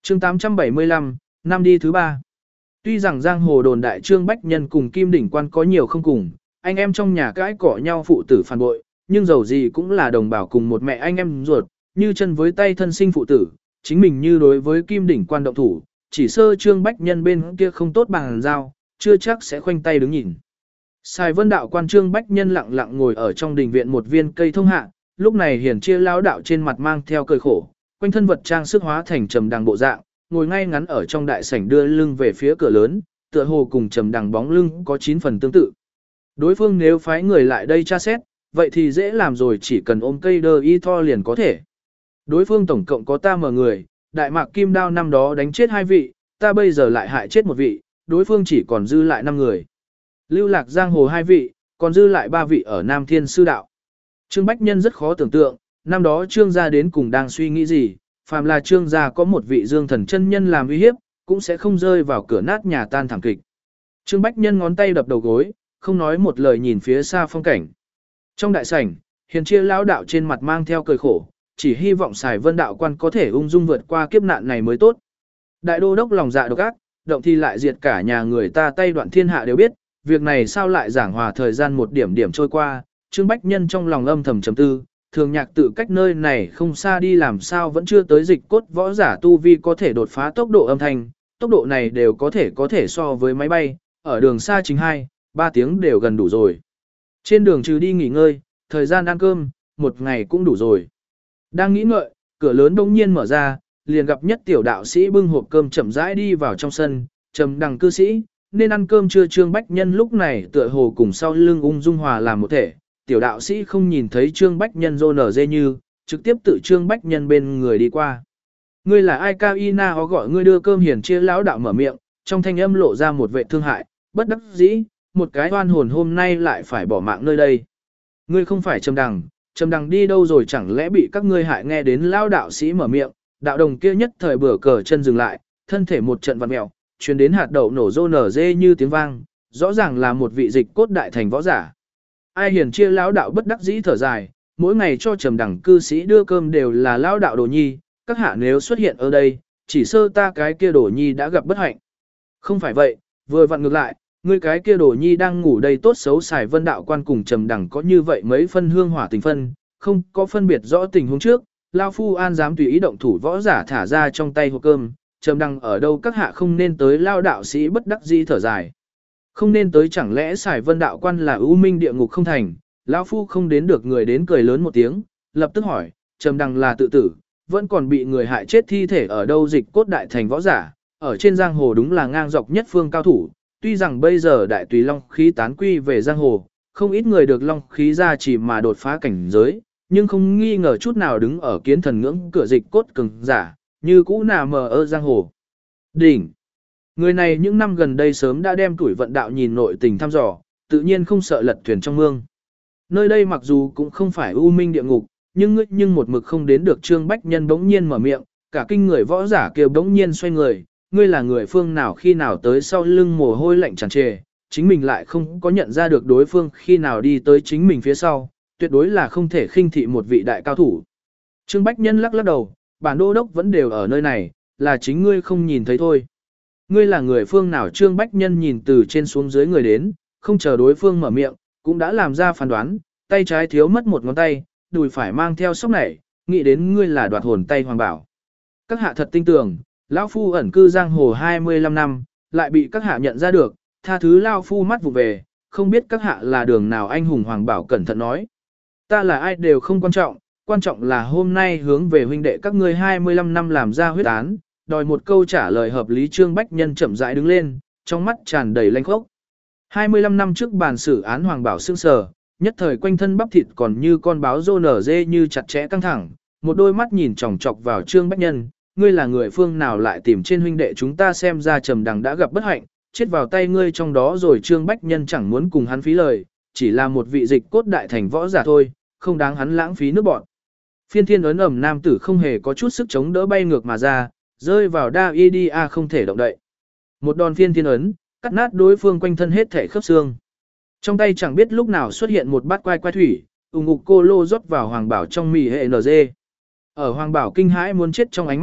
chương 875, năm đi thứ 3. Tuy rằng giang hồ đồn đại Trương Bách Nhân cùng Kim Đỉnh Quan có nhiều không cùng, anh em trong nhà cãi cỏ nhau phụ tử phản bội, nhưng dầu gì cũng là đồng bào cùng một mẹ anh em ruột, như chân với tay thân sinh phụ tử, chính mình như đối với Kim Đỉnh Quan động thủ, chỉ sơ Trương Bách Nhân bên kia không tốt bằng giao, chưa chắc sẽ khoanh tay đứng nhìn. Sài Vân đạo quan Trương Bách Nhân lặng lặng ngồi ở trong đình viện một viên cây thông hạ, lúc này hiển chia lão đạo trên mặt mang theo cười khổ, quanh thân vật trang sức hóa thành trầm đằng bộ dạng, ngồi ngay ngắn ở trong đại sảnh đưa lưng về phía cửa lớn, tựa hồ cùng trầm đằng bóng lưng có 9 phần tương tự. Đối phương nếu phái người lại đây tra xét, vậy thì dễ làm rồi, chỉ cần ôm cây đơ y tho liền có thể. Đối phương tổng cộng có ta mở người, Đại Mạc Kim Đao năm đó đánh chết 2 vị, ta bây giờ lại hại chết 1 vị, đối phương chỉ còn dư lại 5 người. Lưu lạc giang hồ 2 vị, còn dư lại 3 vị ở Nam Thiên Sư Đạo. Trương Bách Nhân rất khó tưởng tượng, năm đó Trương gia đến cùng đang suy nghĩ gì, phàm là Trương gia có một vị Dương Thần chân nhân làm uy hiếp, cũng sẽ không rơi vào cửa nát nhà tan thảm kịch. Trương Bách Nhân ngón tay đập đầu gối, không nói một lời nhìn phía xa phong cảnh. Trong đại sảnh, hiền chia lão đạo trên mặt mang theo cười khổ, chỉ hy vọng Sài Vân đạo quan có thể ung dung vượt qua kiếp nạn này mới tốt. Đại đô đốc lòng dạ độc ác, động thì lại diệt cả nhà người ta, tay đoạn thiên hạ đều biết, việc này sao lại giảng hòa, thời gian một điểm điểm trôi qua, Trương Bách Nhân trong lòng âm thầm trầm tư, thường nhạc tự cách nơi này không xa đi làm sao vẫn chưa tới dịch cốt võ giả tu vi có thể đột phá tốc độ âm thanh, tốc độ này đều có thể so với máy bay, ở đường xa chính 2-3 tiếng đều gần đủ rồi. Trên đường trừ đi nghỉ ngơi, thời gian ăn cơm, 1 ngày cũng đủ rồi. Đang nghĩ ngợi, cửa lớn bỗng nhiên mở ra, liền gặp Nhất tiểu đạo sĩ bưng hộp cơm chậm rãi đi vào trong sân, trầm đằng cư sĩ, nên ăn cơm trưa. Trương Bách Nhân lúc này tựa hồ cùng sau lưng ung dung hòa làm một thể, tiểu đạo sĩ không nhìn thấy Trương Bách Nhân rô nở dê như, trực tiếp tự Trương Bách Nhân bên người đi qua. Ngươi là ai? Cao Y Na họ gọi ngươi đưa cơm. Hiền chia lão đạo mở miệng, trong thanh âm lộ ra một vẻ thương hại, bất đắc dĩ, một cái oan hồn hôm nay lại phải bỏ mạng nơi đây. Ngươi không phải Trầm Đằng đi đâu rồi, chẳng lẽ bị các ngươi hại? Nghe đến lão đạo sĩ mở miệng, đạo đồng kia nhất thời bửa cờ chân dừng lại, thân thể một trận vặn mèo, truyền đến hạt đậu nổ rô nở dê như tiếng vang, rõ ràng là một vị dịch cốt đại thành võ giả. Ai? Hiền chia lão đạo bất đắc dĩ thở dài, mỗi ngày cho Trầm Đằng cư sĩ đưa cơm đều là lão đạo đồ nhi, các hạ nếu xuất hiện ở đây, chỉ sơ ta cái kia đồ nhi đã gặp bất hạnh. Không phải vậy, vừa vặn ngược lại, ngươi cái kia đồ nhi đang ngủ đây tốt xấu. Sài Vân đạo quan cùng Trầm Đằng có như vậy mấy phân hương hỏa tình phân, không có phân biệt rõ tình huống trước, lao phu an dám tùy ý động thủ võ giả thả ra trong tay hộp cơm. Trầm Đằng ở đâu, các hạ không nên tới. Lao đạo sĩ bất đắc dĩ thở dài. Không nên tới? Chẳng lẽ Sài Vân đạo quan là ưu minh địa ngục không thành? Lão phu không đến được. Người đến cười lớn một tiếng, lập tức hỏi, Trầm Đằng là tự tử, vẫn còn bị người hại chết, thi thể ở đâu? Dịch cốt đại thành võ giả, ở trên giang hồ đúng là ngang dọc nhất phương cao thủ. Tuy rằng bây giờ đại tùy long khí tán quy về giang hồ, không ít người được long khí ra chỉ mà đột phá cảnh giới, nhưng không nghi ngờ chút nào đứng ở kiến thần ngưỡng cửa dịch cốt cường giả, như cũ nà mờ ở giang hồ. Đỉnh! Người này những năm gần đây sớm đã đem tuổi vận đạo nhìn nội tình thăm dò, tự nhiên không sợ lật thuyền trong mương. Nơi đây mặc dù cũng không phải u minh địa ngục, nhưng một mực không đến được. Trương Bách Nhân bỗng nhiên mở miệng, cả kinh người võ giả kêu bỗng nhiên xoay người, ngươi là người phương nào? Khi nào tới? Sau lưng mồ hôi lạnh tràn trề, chính mình lại không có nhận ra được đối phương khi nào đi tới chính mình phía sau, tuyệt đối là không thể khinh thị một vị đại cao thủ. Trương Bách Nhân lắc lắc đầu, bản đô đốc vẫn đều ở nơi này, là chính ngươi không nhìn thấy thôi. Ngươi là người phương nào? Trương Bách Nhân nhìn từ trên xuống dưới người đến, không chờ đối phương mở miệng, cũng đã làm ra phán đoán, tay trái thiếu mất một ngón tay, đùi phải mang theo sóc nảy, nghĩ đến ngươi là đoạt hồn tay Hoàng Bảo. Các hạ thật tinh tường, lão phu ẩn cư giang hồ 25 năm, lại bị các hạ nhận ra được, tha thứ lão phu mắt vụ về, không biết các hạ là đường nào anh hùng? Hoàng Bảo cẩn thận nói. Ta là ai đều không quan trọng là hôm nay hướng về huynh đệ các ngươi 25 năm làm ra huyết án, đòi một câu trả lời hợp lý. Trương Bách Nhân chậm rãi đứng lên, trong mắt tràn đầy lanh khốc. 25 năm trước bàn xử án Hoàng Bảo sững sờ, nhất thời quanh thân bắp thịt còn như con báo rô nở dê như chặt chẽ căng thẳng, một đôi mắt nhìn chòng chọc vào Trương Bách Nhân. Ngươi là người phương nào lại tìm trên huynh đệ chúng ta? Xem ra Trầm Đằng đã gặp bất hạnh, chết vào tay ngươi trong đó rồi. Trương Bách Nhân chẳng muốn cùng hắn phí lời, chỉ là một vị dịch cốt đại thành võ giả thôi, không đáng hắn lãng phí nước bọn. Phiên thiên ấn ẩm nam tử không hề có chút sức chống đỡ, bay ngược mà ra, rơi vào đa y đi a không thể động đậy. Một đòn phiên thiên ấn, cắt nát đối phương quanh thân hết thể khớp xương. Trong tay chẳng biết lúc nào xuất hiện một bát quai thủy, ủng ngục cô lô rót vào Hoàng Bảo trong mì hệ NG. Ở Hoàng Bảo kinh hãi muốn chết trong ánh mắt,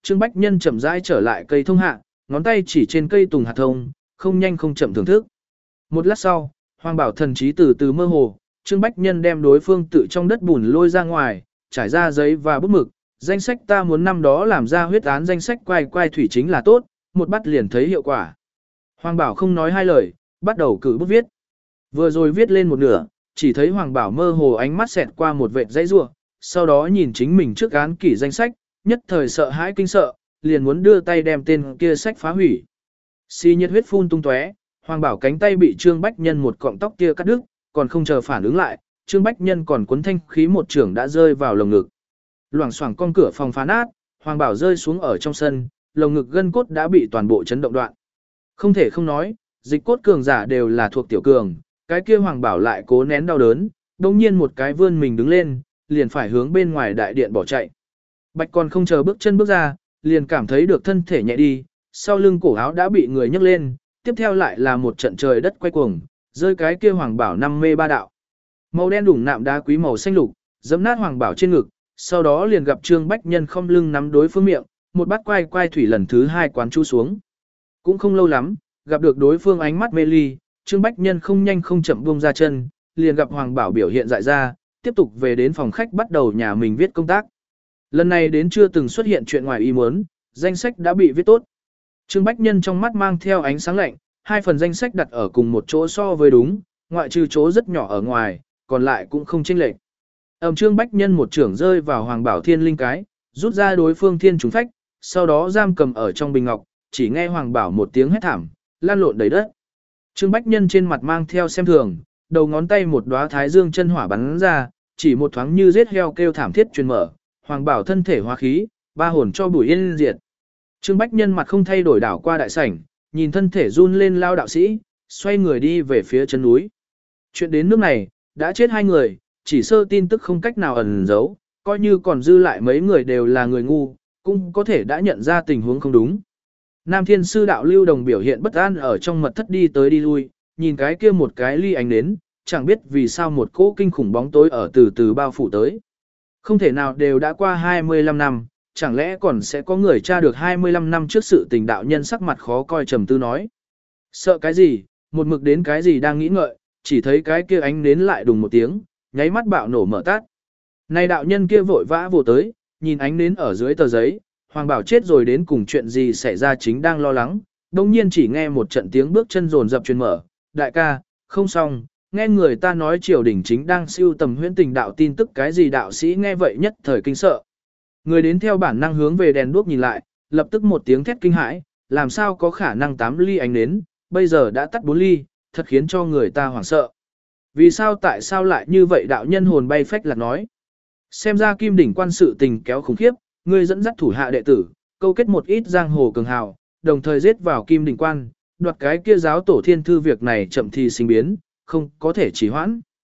Trương Bách Nhân chậm rãi trở lại cây thông hạ, ngón tay chỉ trên cây tùng hạt thông, không nhanh không chậm thưởng thức. Một lát sau, Hoàng Bảo thần trí từ từ mơ hồ, Trương Bách Nhân đem đối phương tự trong đất bùn lôi ra ngoài, trải ra giấy và bút mực, danh sách ta muốn năm đó làm ra huyết án danh sách quay quay thủy chính là tốt, một bắt liền thấy hiệu quả. Hoàng Bảo không nói hai lời, bắt đầu cử bút viết. Vừa rồi viết lên một nửa, chỉ thấy Hoàng Bảo mơ hồ ánh mắt xẹt qua một vệt dãy rủa, sau đó nhìn chính mình trước án kỷ danh sách, nhất thời sợ hãi kinh sợ, liền muốn đưa tay đem tên kia sách phá hủy. Xì nhiệt huyết phun tung tóe, Hoàng Bảo cánh tay bị Trương Bách Nhân một cọng tóc kia cắt đứt, còn không chờ phản ứng lại, Trương Bách Nhân còn cuốn thanh khí một trưởng đã rơi vào lồng ngực. Loảng xoảng con cửa phòng phá nát, Hoàng Bảo rơi xuống ở trong sân, lồng ngực gân cốt đã bị toàn bộ chấn động đoạn. Không thể không nói, dịch cốt cường giả đều là thuộc tiểu cường, cái kia Hoàng Bảo lại cố nén đau đớn, đồng nhiên một cái vươn mình đứng lên, liền phải hướng bên ngoài đại điện bỏ chạy. Bạch còn không chờ bước chân bước ra, liền cảm thấy được thân thể nhẹ đi, sau lưng cổ áo đã bị người nhấc lên, tiếp theo lại là một trận trời đất quay cuồng, rơi cái kia Hoàng Bảo năm mê ba đạo. Màu đen đủng nạm đá quý màu xanh lục, giẫm nát Hoàng Bảo trên ngực, sau đó liền gặp Trương Bách Nhân không lưng nắm đối phương miệng, một bát quay quay thủy lần thứ hai quán chú xuống. Cũng không lâu lắm, gặp được đối phương ánh mắt mê ly, Trương Bách Nhân không nhanh không chậm buông ra chân, liền gặp Hoàng Bảo biểu hiện dại ra, tiếp tục về đến phòng khách bắt đầu nhà mình viết công tác. Lần này đến chưa từng xuất hiện chuyện ngoài ý muốn, danh sách đã bị viết tốt. Trương Bách Nhân trong mắt mang theo ánh sáng lạnh, hai phần danh sách đặt ở cùng một chỗ so với đúng, ngoại trừ chỗ rất nhỏ ở ngoài, còn lại cũng không chênh lệch. Trương Bách Nhân một trưởng rơi vào Hoàng Bảo thiên linh cái, rút ra đối phương thiên trùng phách, sau đó giam cầm ở trong bình ngọc, chỉ nghe Hoàng Bảo một tiếng hét thảm, lan lộn đầy đất. Trương Bách Nhân trên mặt mang theo xem thường, đầu ngón tay một đóa thái dương chân hỏa bắn ra, chỉ một thoáng như giết heo kêu thảm thiết truyền mở, Hoàng Bảo thân thể hóa khí, ba hồn cho bùi yên diệt. Trương Bách Nhân mặt không thay đổi đảo qua đại sảnh, nhìn thân thể run lên lao đạo sĩ, xoay người đi về phía chân núi. Chuyện đến nước này, đã chết hai người, chỉ sơ tin tức không cách nào ẩn giấu, coi như còn dư lại mấy người đều là người ngu, cũng có thể đã nhận ra tình huống không đúng. Nam Thiên Sư đạo Lưu Đồng biểu hiện bất an ở trong mật thất đi tới đi lui, nhìn cái kia một cái ly ánh đến, chẳng biết vì sao một cỗ kinh khủng bóng tối ở từ từ bao phủ tới. Không thể nào đều đã qua 25 năm, chẳng lẽ còn sẽ có người tra được 25 năm trước sự tình đạo nhân sắc mặt khó coi trầm tư nói. Sợ cái gì, một mực đến cái gì đang nghĩ ngợi, chỉ thấy cái kia ánh đến lại đùng một tiếng, nháy mắt bạo nổ mở tát. Này đạo nhân kia vội vã vồ tới, nhìn ánh đến ở dưới tờ giấy, Hoàng Bảo chết rồi đến cùng chuyện gì xảy ra chính đang lo lắng, đồng nhiên chỉ nghe một trận tiếng bước chân rồn dập truyền mở, đại ca, không xong, nghe người ta nói triều đình chính đang siêu tầm huyễn tình đạo tin tức cái gì đạo sĩ nghe vậy nhất thời kinh sợ. Người đến theo bản năng hướng về đèn đuốc nhìn lại, lập tức một tiếng thét kinh hãi, làm sao có khả năng 8 ly ánh nến, bây giờ đã tắt 4 ly, thật khiến cho người ta hoảng sợ. Vì sao tại sao lại như vậy đạo nhân hồn bay phách lạc nói. Xem ra Kim Đỉnh quan sự tình kéo khủng khiếp, ngươi dẫn dắt thủ hạ đệ tử, câu kết một ít giang hồ cường hào, đồng thời giết vào Kim Đỉnh quan, đoạt cái kia giáo tổ thiên thư việc này chậm thì sinh biến, không có thể trì hoãn.